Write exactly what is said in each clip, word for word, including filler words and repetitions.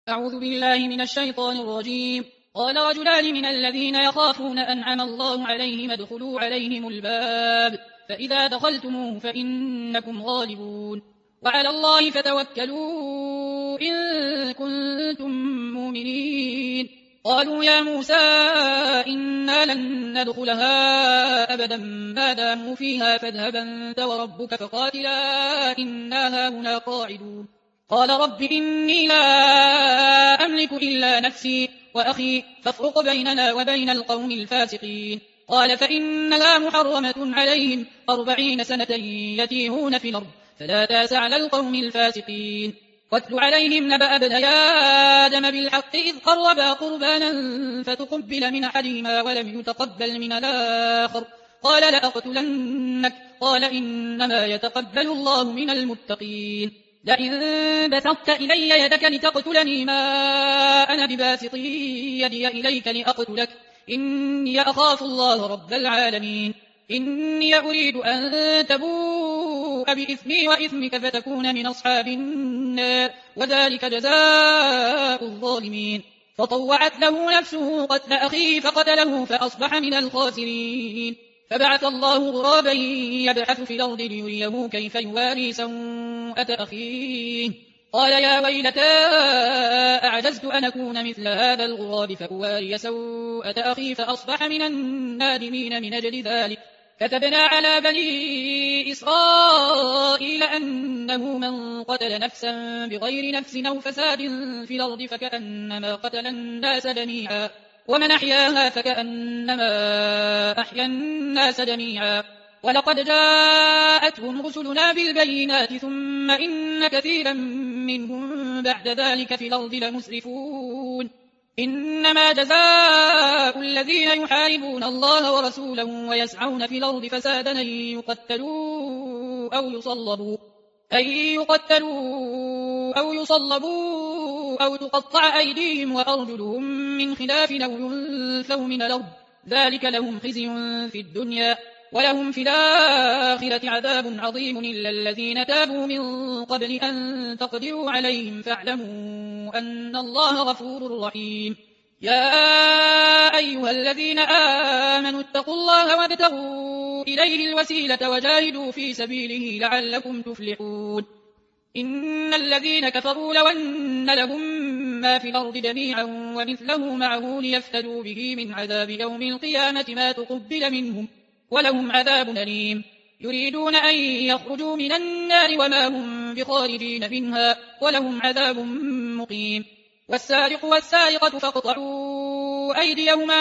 أعوذ بالله من الشيطان الرجيم. قال رجلان من الذين يخافون أنعم الله عليهم ادخلوا عليهم الباب فإذا دخلتموه فإنكم غالبون وعلى الله فتوكلوا إن كنتم مؤمنين. قالوا يا موسى إنا لن ندخلها أبدا ما داموا فيها فاذهب أنت وربك فقاتلا إنا هاهنا قاعدون. قال رب إني لا أملك إلا نفسي وأخي فافرق بيننا وبين القوم الفاسقين. قال فإنها محرمة عليهم أربعين سنة يتيهون في الأرض فلا تاس على القوم الفاسقين. واتل عليهم نبأ ابني آدم بالحق إذ قربا قربانا فتقبل من أحدهما ولم يتقبل من الآخر قال لأقتلنك قال إنما يتقبل الله من المتقين. لئن بسطت إلي يدك لتقتلني ما أنا بباسط يدي إليك لأقتلك إني أخاف الله رب العالمين. إني أريد أن تبوء بإثمي وإثمك فتكون من أصحاب النار وذلك جزاء الظالمين. فطوعت له نفسه قتل أخيه فقتله فأصبح من الخاسرين. فبعث الله غرابا يبحث في الأرض ليريه كيف يواري سوءة أخيه قال يا ويلتى أعجزت أن أكون مثل هذا الغراب فأواري سوءة أخي فأصبح من النادمين. من أجل ذلك كتبنا على بني إسرائيل أنه من قتل نفسا بغير نفس أو فساد في الأرض فكأنما قتل الناس جميعا ومن أحياها فكأنما أحيا الناس جميعا. ولقد جاءتهم رسلنا بالبينات ثم إن كثيرا منهم بعد ذلك في الأرض لمسرفون. إنما جزاء الذين يحاربون الله ورسوله ويسعون في الأرض فسادا أن يقتلوا أو يصلبوا أن يقتلوا أو يصلبوا أو تقطع أيديهم وأرجلهم من خلاف أو ينفوا من الأرض ذلك لهم خزي في الدنيا ولهم في الآخرة عذاب عظيم إلا الذين تابوا من قبل أن تقدروا عليهم فاعلموا أن الله غفور رحيم. يا أيها الذين آمنوا اتقوا الله وابتغوا إليه الوسيلة وجاهدوا في سبيله لعلكم تفلحون. إن الذين كفروا لو أن لهم ما في الأرض جميعا ومثله معه ليفتدوا به من عذاب يوم القيامة ما تقبل منهم ولهم عذاب أليم. يريدون أن يخرجوا من النار وما هم بخارجين منها ولهم عذاب مقيم. والسارق والسارقة فاقطعوا أيديهما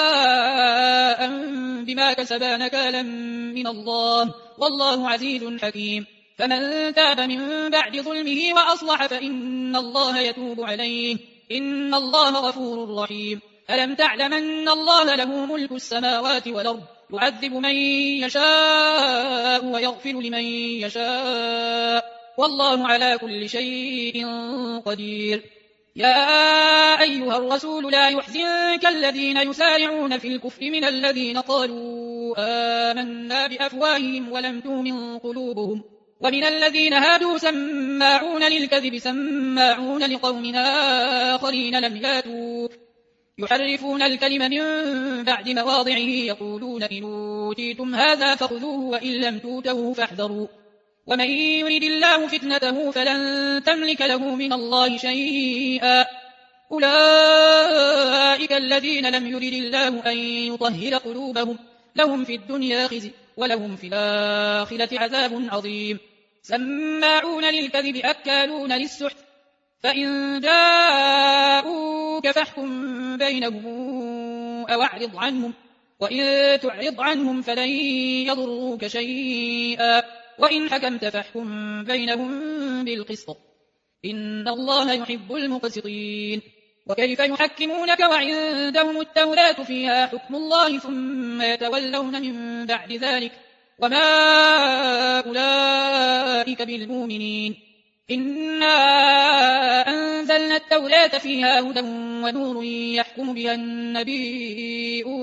جزاء بما كسبا نكالا من الله والله عزيز حكيم. فمن تاب من بعد ظلمه وأصلح فإن الله يتوب عليه إن الله غفور رحيم. ألم تعلم أن الله له ملك السماوات والأرض يعذب من يشاء ويغفر لمن يشاء والله على كل شيء قدير. يا أيها الرسول لا يحزنك الذين يسارعون في الكفر من الذين قالوا آمنا بأفواههم ولم تؤمن قلوبهم ومن الذين هادوا سماعون للكذب سماعون لقوم آخرين لم ياتوك يحرفون الكلم من بعد مواضعه يقولون إن أوتيتم هذا فخذوه وإن لم توتوه فاحذروا ومن يرد الله فتنته فلن تملك له من الله شيئا. أولئك الذين لم يرد الله أن يطهر قلوبهم لهم في الدنيا خزي ولهم في الآخرة عذاب عظيم. سماعون للكذب أكالون للسحت فإن جاءوك فاحكم بينهم أو أعرض عنهم وإن تعرض عنهم فلن يضروك شيئا وإن حكمت فاحكم بينهم بالقسط إن الله يحب المقسطين. وكيف يحكمونك وعندهم التوراة فيها حكم الله ثم يتولون من بعد ذلك وما أولئك بالمؤمنين. إنا أنزلنا التوراة فيها هدى ونور يحكم بها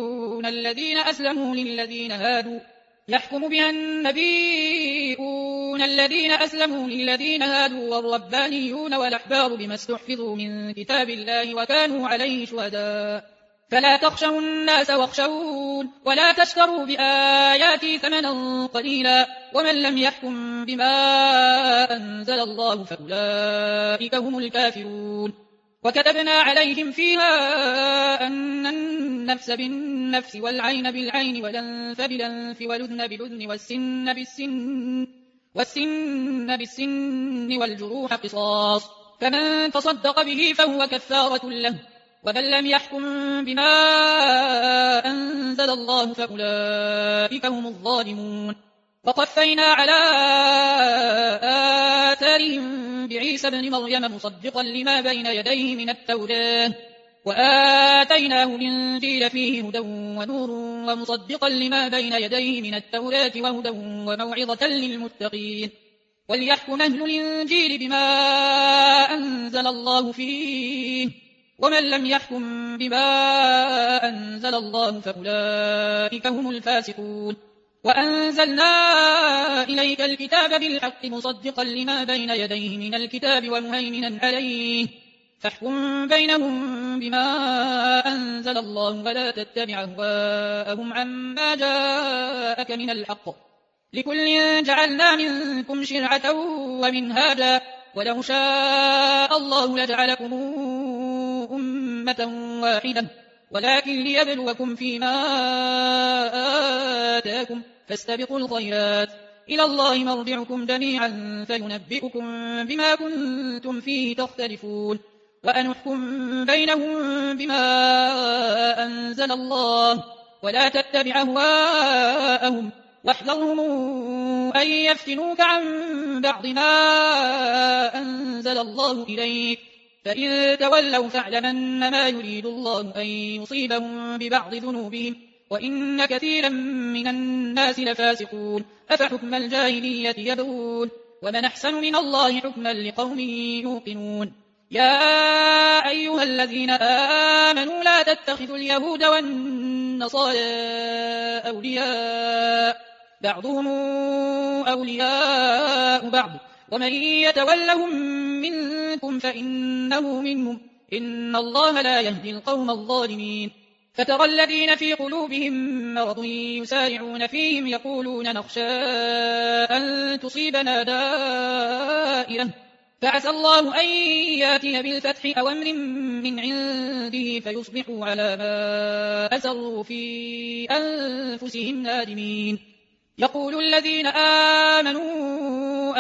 النبيون الذين أسلموا للذين هادوا يحكم بها النبيون النبيون الذين أسلموا للذين هادوا والربانيون والأحبار بما استحفظوا من كتاب الله وكانوا عليه شهداء فلا تخشوا الناس واخشون ولا تشتروا بآياتي ثمنا قليلا ومن لم يحكم بما أنزل الله فأولئك هم الكافرون وكتبنا عليهم فيها أن النفس بالنفس والعين بالعين والأنف بالأنف والأذن بالأذن والسن بالسن والسن بالسن والجروح قصاص فمن تصدق به فهو كفارة له ومن لم يحكم بما أنزل الله فأولئك هم الظالمون وقفينا على آثارهم بعيسى بن مريم مصدقا لما بين يديه من التوراة وآتيناه الإنجيل فيه هدى ونور ومصدقا لما بين يديه من التوراة وهدى وموعظة للمتقين وليحكم أهل الإنجيل بما أنزل الله فيه ومن لم يحكم بما أنزل الله فأولئك هم الفاسقون وأنزلنا إليك الكتاب بالحق مصدقا لما بين يديه من الكتاب ومهيمنا عليه فاحكم بينهم بما أنزل الله ولا تتبع أهواءهم عما جاءك من الحق لكل جعلنا منكم شرعة ومنهاجا ولو شاء الله لجعلكم أمة واحدة ولكن ليبلوكم فيما آتاكم فاستبقوا الخيرات إلى الله مرجعكم جميعا فينبئكم بما كنتم فيه تختلفون وأنحكم بينهم بما أنزل الله ولا تتبع أهواءهم واحذرهم أن يفتنوك عن بعض ما أنزل الله إليك فإن تولوا فاعلم أنما يريد الله أن يصيبهم ببعض ذنوبهم وإن كثيرا من الناس لفاسقون أفحكم الجاهلية يبغون ومن أحسن من الله حكما لقوم يوقنون يا أيها الذين آمنوا لا تتخذوا اليهود والنصارى أولياء بعضهم أولياء بعض ومن يتولهم منكم فإنه منهم إن الله لا يهدي القوم الظالمين فترى الذين في قلوبهم مرض يسارعون فيهم يقولون نخشى أن تصيبنا دائرة فعسى الله أن ياتي بالفتح أو أمر من عنده فيصبحوا على ما أسروا في أنفسهم نادمين يقول الذين آمنوا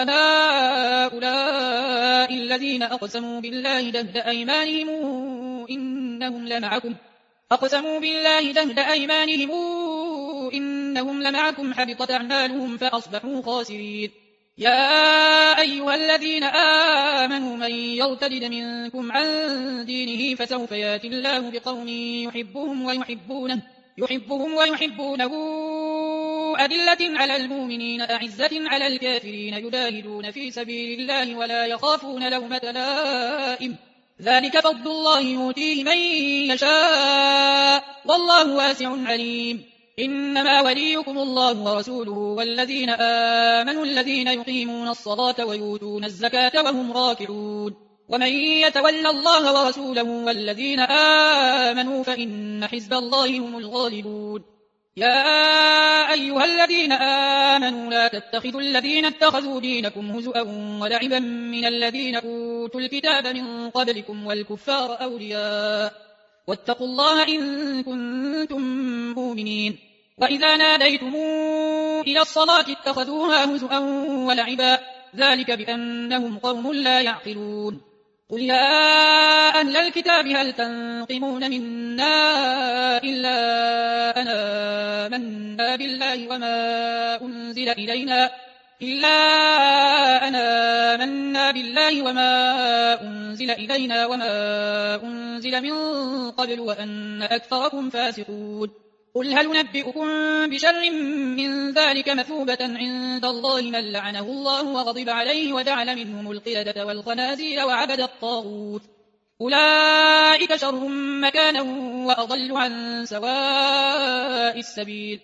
أهؤلاء الذين أقسموا بالله جهد أيمانهم إنهم لمعكم أقسموا بالله جهد أيمانهم إنهم لمعكم حبطت أعمالهم فأصبحوا خاسرين يا أيها الذين آمنوا من يرتد منكم عن دينه فسوف ياتي الله بقوم يحبهم ويحبونه يحبهم ويحبونه أذلة على المؤمنين أعزة على الكافرين يجاهدون في سبيل الله ولا يخافون لومة لائم ذلك فضل الله يؤتيه من يشاء والله واسع عليم إنما وليكم الله ورسوله والذين آمنوا الذين يقيمون الصلاة ويؤتون الزكاة وهم راكعون ومن يتولى الله ورسوله والذين آمنوا فإن حزب الله هم الغالبون يا أيها الذين آمنوا لا تتخذوا الذين اتخذوا دينكم هزؤا ولعبا من الذين أوتوا الكتاب من قبلكم والكفار أولياء واتقوا الله إن كنتم مؤمنين وإذا ناديتم إلى الصلاة اتخذوها هزؤا ولعبا ذلك بأنهم قوم لا يعقلون قل يا أهل الكتاب هل تنقمون منا إلا أن آمنا بالله وما أنزل إلينا إلا أن آمنا بالله وما أنزل إلينا وما أنزل من قبل وأن أكثركم فاسقون قل هل ننبئكم بشر من ذلك مثوبة عند الله من لعنه الله وغضب عليه وجعل منهم القردة والخنازير وعبد الطاغوت أولئك شر مكانا وأضل عن سواء السبيل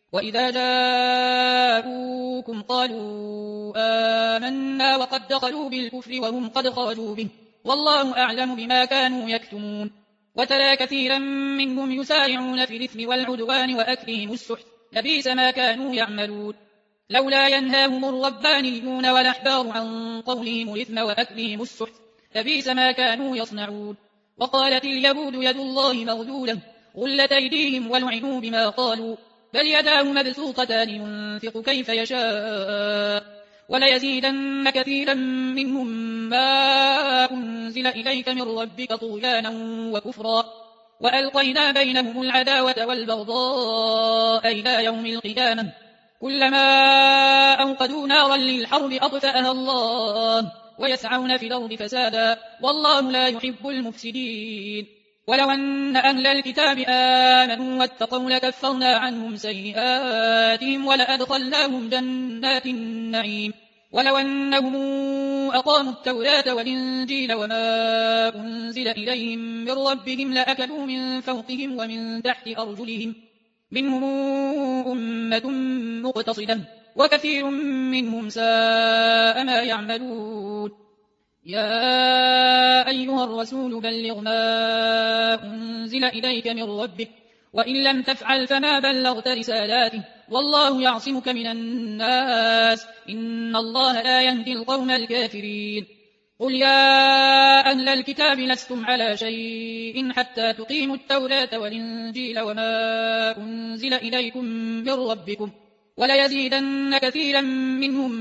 وإذا جاءوكم قالوا آمنا وقد دخلوا بالكفر وهم قد خرجوا به والله أعلم بما كانوا يكتمون وترى كثيرا منهم يسارعون في الإثم والعدوان وأكلهم السحت لبئس ما كانوا يعملون لولا ينهاهم الربانيون والأحبار عن قولهم الإثم وأكلهم السحت لبئس ما كانوا يصنعون وقالت اليهود يد الله مغلولة غلت أيديهم ولعنوا بما قالوا بل يداه مبسوطتان ينفق كيف يشاء وليزيدن كثيرا منهم ما أنزل إليك من ربك طغيانا وكفرا وألقينا بينهم العداوة والبغضاء إلى يوم القيامة كلما أوقدوا نارا للحرب أطفأها الله ويسعون في الأرض فسادا والله لا يحب المفسدين ولو أن أهل الكتاب آمنوا واتقوا لكفرنا عنهم سيئاتهم ولأدخلناهم جنات النعيم ولو أنهم أقاموا التوراة والإنجيل وما أنزل إليهم من ربهم لأكلوا من فوقهم ومن تحت أرجلهم منهم أمة مقتصدة وكثير منهم ساء ما يعملون يا أيها الرسول بلغ ما أنزل إليك من ربك وإن لم تفعل فما بلغت رسالاته والله يعصمك من الناس إن الله لا يهدي القوم الكافرين قل يا أهل الكتاب لستم على شيء حتى تقيموا التوراة والإنجيل وما أنزل إليكم من ربكم وليزيدن كثيرا منهم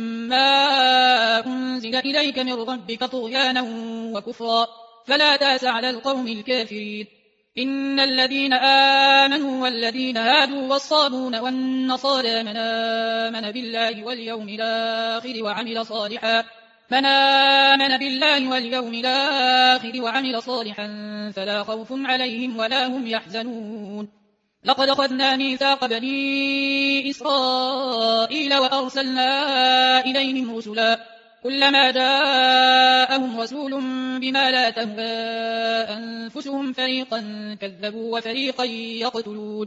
ما أنزل إليك من ربك طغيانا وكفرا فلا تأس على القوم الكافرين إن الذين آمنوا والذين هادوا والصابون والنصارى من آمن بالله واليوم الآخر وعمل صالحا من آمن بالله واليوم الآخر وعمل صالحا فلا خوف عليهم ولا هم يحزنون لقد أخذنا ميثاق بني إسرائيل وأرسلنا إليهم رسلا كلما جاءهم رسول بما لا تهوى أنفسهم فريقا كذبوا وفريقا يقتلون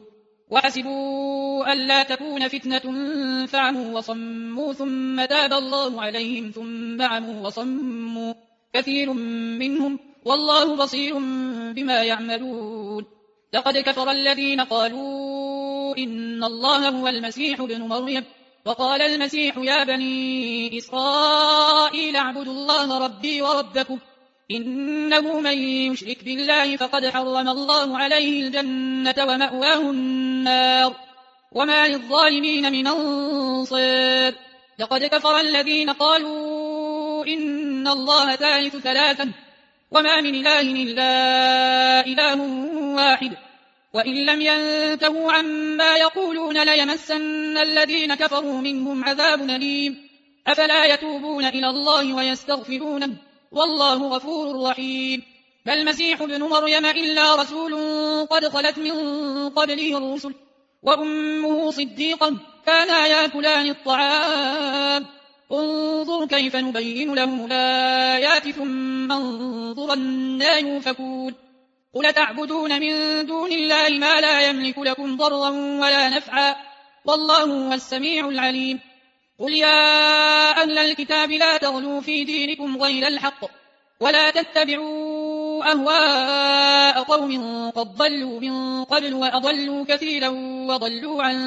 وحسبوا ألا تكون فتنة فعموا وصموا ثم تاب الله عليهم ثم عموا وصموا كثير منهم والله بصير بما يعملون لقد كفر الذين قالوا إن الله هو المسيح ابن مريم وقال المسيح يا بني إسرائيل اعبدوا الله ربي وربكم إنه من يشرك بالله فقد حرم الله عليه الجنة ومأواه النار وما للظالمين من أنصار لقد كفر الذين قالوا إن الله ثالث ثلاثا وما من إله إلا إله واحد وإن لم ينتهوا عما يقولون ليمسن الذين كفروا منهم عذاب أليم أفلا يتوبون إلى الله ويستغفرونه والله غفور رحيم ما المسيح ابن مريم إلا رسول قد خلت من قبله الرسل وأمه صديقة كانا يأكلان الطعام انظر كيف نبين لهم الآيات ثم انظر أنى يؤفكون قل تعبدون من دون الله ما لا يملك لكم ضرا ولا نفعا والله هو السميع العليم قل يا أهل الكتاب لا تغلوا في دينكم غير الحق ولا تتبعوا أهواء قوم قد ضلوا من قبل وأضلوا كثيرا وضلوا عن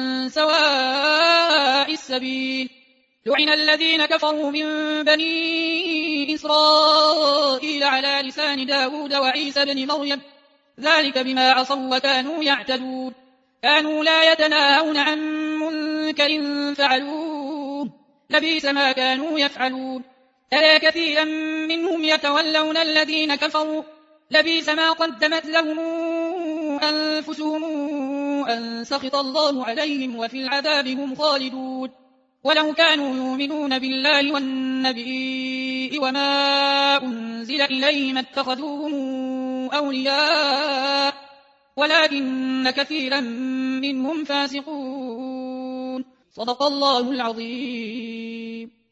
سواء السبيل لعن الذين كفروا من بني إسرائيل على لسان داود وعيسى بن مريم ذلك بما عصوا وكانوا يعتدون كانوا لا يتناهون عن منكر فعلوه لبئس ما كانوا يفعلون ترى كثيرا منهم يتولون الذين كفروا لبئس ما قدمت لهم أنفسهم أن سخط الله عليهم وفي العذاب هم خالدون ولو كانوا يؤمنون بالله والنبي وما أنزل إليه ما اتخذوهم أولياء ولكن كثيرا منهم فاسقون صدق الله العظيم.